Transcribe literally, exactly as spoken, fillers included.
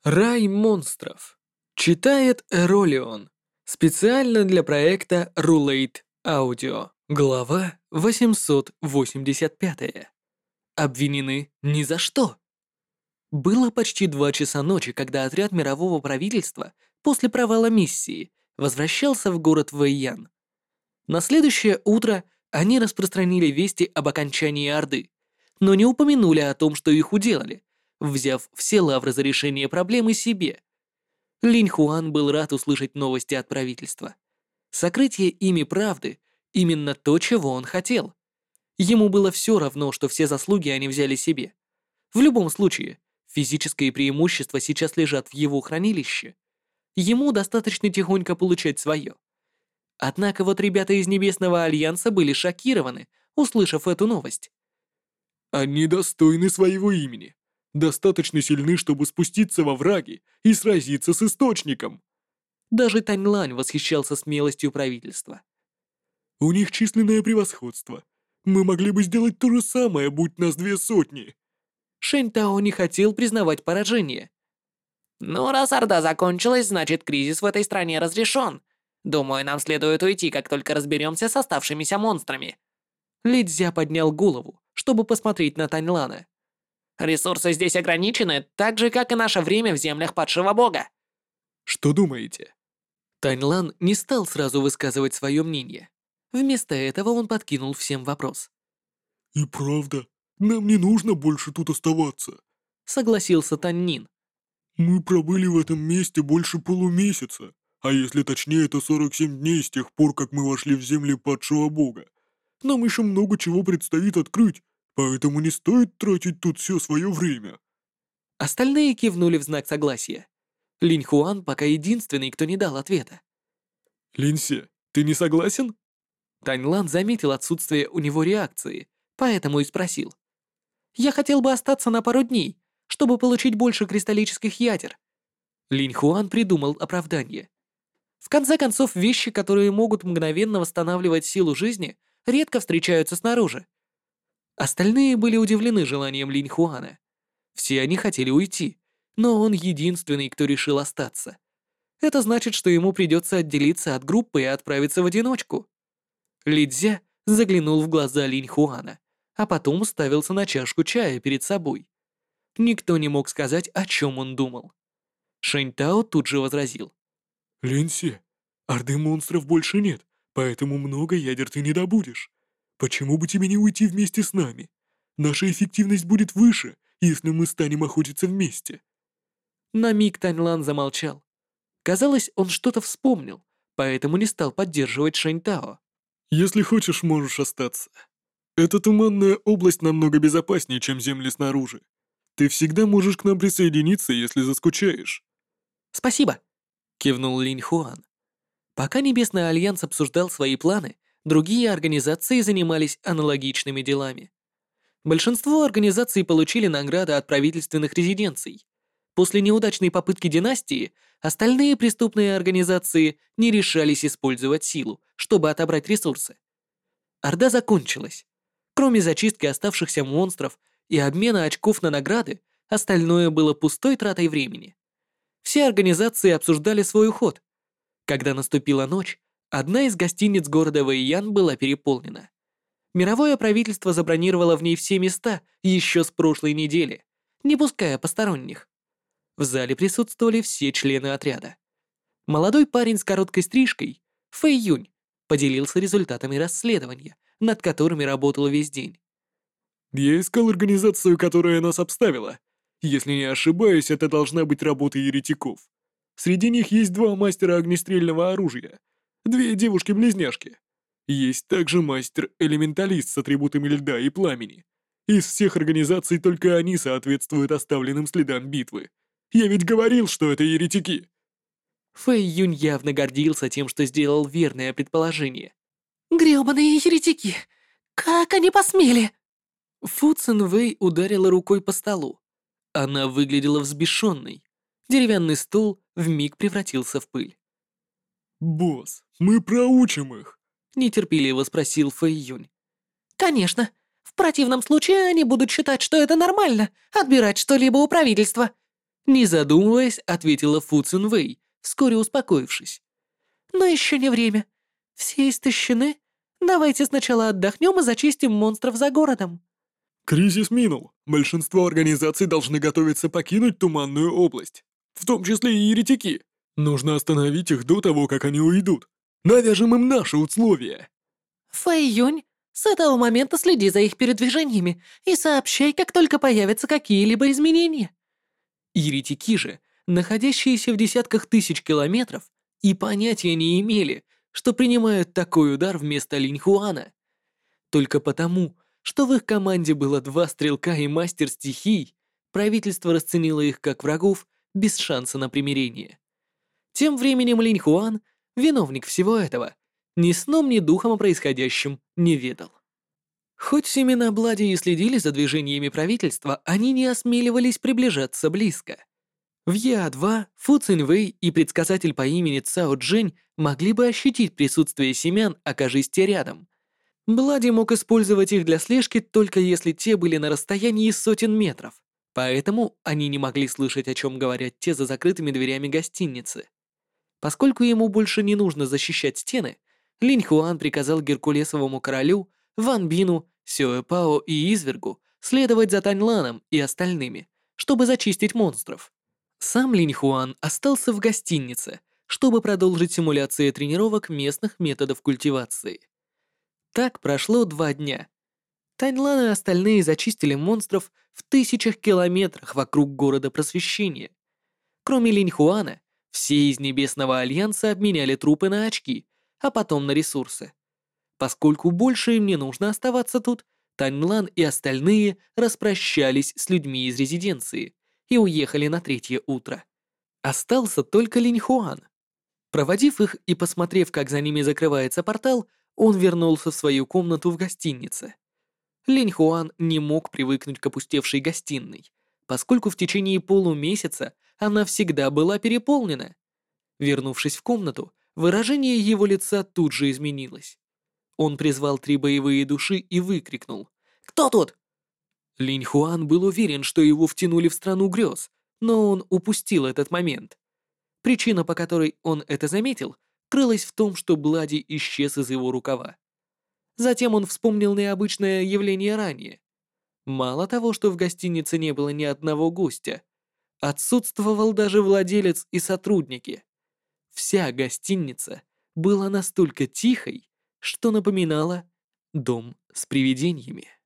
Рай монстров. Читает Эролион. Специально для проекта Рулейт Аудио. Глава восемьсот восемьдесят пять. Обвинены ни за что. Было почти два часа ночи, когда отряд мирового правительства после провала миссии возвращался в город Вэйян. На следующее утро они распространили вести об окончании Орды, но не упомянули о том, что их уделали, взяв все лавры за решение проблемы себе. Линь Хуан был рад услышать новости от правительства. Сокрытие ими правды — именно то, чего он хотел. Ему было все равно, что все заслуги они взяли себе. В любом случае, физические преимущества сейчас лежат в его хранилище. Ему достаточно тихонько получать свое. Однако вот ребята из Небесного Альянса были шокированы, услышав эту новость. Они достойны своего имени. Достаточно сильны, чтобы спуститься во враги и сразиться с Источником. Даже Тань Лань восхищался смелостью правительства. У них численное превосходство. Мы могли бы сделать то же самое, будь нас две сотни. Шэнь Тао не хотел признавать поражение. Ну, раз Орда закончилась, значит, кризис в этой стране разрешен. Думаю, нам следует уйти, как только разберемся с оставшимися монстрами. Ли Цзя поднял голову, чтобы посмотреть на Тань Лана. Ресурсы здесь ограничены, так же, как и наше время в землях падшего бога. Что думаете? Тань Лан не стал сразу высказывать свое мнение. Вместо этого он подкинул всем вопрос. И правда, нам не нужно больше тут оставаться. Согласился Тань Нин. Мы пробыли в этом месте больше полумесяца, а если точнее, то сорок семь дней с тех пор, как мы вошли в земли падшего бога. Нам еще много чего предстоит открыть, поэтому не стоит тратить тут все свое время. Остальные кивнули в знак согласия. Линь Хуан пока единственный, кто не дал ответа. Линсе, ты не согласен? Тань Лан заметил отсутствие у него реакции, поэтому и спросил. «Я хотел бы остаться на пару дней, чтобы получить больше кристаллических ядер». Линь Хуан придумал оправдание. В конце концов, вещи, которые могут мгновенно восстанавливать силу жизни, редко встречаются снаружи. Остальные были удивлены желанием Линь Хуана. Все они хотели уйти, но он единственный, кто решил остаться. Это значит, что ему придется отделиться от группы и отправиться в одиночку. Ли Цзя заглянул в глаза Линь Хуана, а потом уставился на чашку чая перед собой. Никто не мог сказать, о чем он думал. Шэнь Тао тут же возразил. Линсе, Орды монстров больше нет, поэтому много ядер ты не добудешь. Почему бы тебе не уйти вместе с нами? Наша эффективность будет выше, если мы станем охотиться вместе. На миг Тань Лан замолчал. Казалось, он что-то вспомнил, поэтому не стал поддерживать Шэнь Тао. Если хочешь, можешь остаться. Эта туманная область намного безопаснее, чем земли снаружи. Ты всегда можешь к нам присоединиться, если заскучаешь. «Спасибо», — кивнул Линь Хуан. Пока Небесный Альянс обсуждал свои планы, другие организации занимались аналогичными делами. Большинство организаций получили награды от правительственных резиденций. После неудачной попытки династии, остальные преступные организации не решались использовать силу, чтобы отобрать ресурсы. Орда закончилась. Кроме зачистки оставшихся монстров и обмена очков на награды, остальное было пустой тратой времени. Все организации обсуждали свой уход. Когда наступила ночь, одна из гостиниц города Вэйян была переполнена. Мировое правительство забронировало в ней все места еще с прошлой недели, не пуская посторонних. В зале присутствовали все члены отряда. Молодой парень с короткой стрижкой, Фэй Юнь, поделился результатами расследования, над которыми работал весь день. Я искал организацию, которая нас обставила. Если не ошибаюсь, это должна быть работа еретиков. Среди них есть два мастера огнестрельного оружия, две девушки-близняшки. Есть также мастер-элементалист с атрибутами льда и пламени. Из всех организаций только они соответствуют оставленным следам битвы. Я ведь говорил, что это еретики. Фэй Юнь явно гордился тем, что сделал верное предположение. Грёбаные еретики! Как они посмели? Фу Цин Вэй ударила рукой по столу. Она выглядела взбешенной. Деревянный стул вмиг превратился в пыль. «Босс, мы проучим их!» — нетерпеливо спросил Фэй Юнь. Конечно. В противном случае они будут считать, что это нормально — отбирать что-либо у правительства. Не задумываясь, ответила Фу Цинвэй, вскоре успокоившись. Но еще не время. Все истощены. Давайте сначала отдохнем и зачистим монстров за городом. Кризис минул. Большинство организаций должны готовиться покинуть Туманную область. В том числе и еретики. Нужно остановить их до того, как они уйдут. Навяжем им наши условия. Фэй Юнь, с этого момента следи за их передвижениями и сообщай, как только появятся какие-либо изменения. Еретики же, находящиеся в десятках тысяч километров, и понятия не имели, что принимают такой удар вместо Линьхуана. Только потому, что в их команде было два стрелка и мастер стихий, правительство расценило их как врагов без шанса на примирение. Тем временем Линьхуан, виновник всего этого, ни сном, ни духом о происходящем не ведал. Хоть семена Блади и следили за движениями правительства, они не осмеливались приближаться близко. В Е-два Фу Циньвэй и предсказатель по имени Цао Джень могли бы ощутить присутствие семян, окажись те рядом. Блади мог использовать их для слежки только если те были на расстоянии сотен метров, поэтому они не могли слышать, о чем говорят те за закрытыми дверями гостиницы. Поскольку ему больше не нужно защищать стены, Линь Хуан приказал Геркулесовому королю, Ван Бину, Сюэ Пао и Извергу следовать за Таньланом и остальными, чтобы зачистить монстров. Сам Линь Хуан остался в гостинице, чтобы продолжить симуляции тренировок местных методов культивации. Так прошло два дня. Таньлан и остальные зачистили монстров в тысячах километрах вокруг города Просвещения. Кроме Линь Хуана, все из Небесного Альянса обменяли трупы на очки, а потом на ресурсы. Поскольку больше им не нужно оставаться тут, Таньлан и остальные распрощались с людьми из резиденции и уехали на третье утро. Остался только Линь Хуан. Проводив их и посмотрев, как за ними закрывается портал, он вернулся в свою комнату в гостинице. Линь Хуан не мог привыкнуть к опустевшей гостиной, поскольку в течение полумесяца она всегда была переполнена. Вернувшись в комнату, выражение его лица тут же изменилось. Он призвал три боевые души и выкрикнул: «Кто тут?» Линь Хуан был уверен, что его втянули в страну грез, но он упустил этот момент. Причина, по которой он это заметил, крылась в том, что Блади исчез из его рукава. Затем он вспомнил необычное явление ранее. Мало того, что в гостинице не было ни одного гостя, отсутствовал даже владелец и сотрудники. Вся гостиница была настолько тихой, что напоминала дом с привидениями.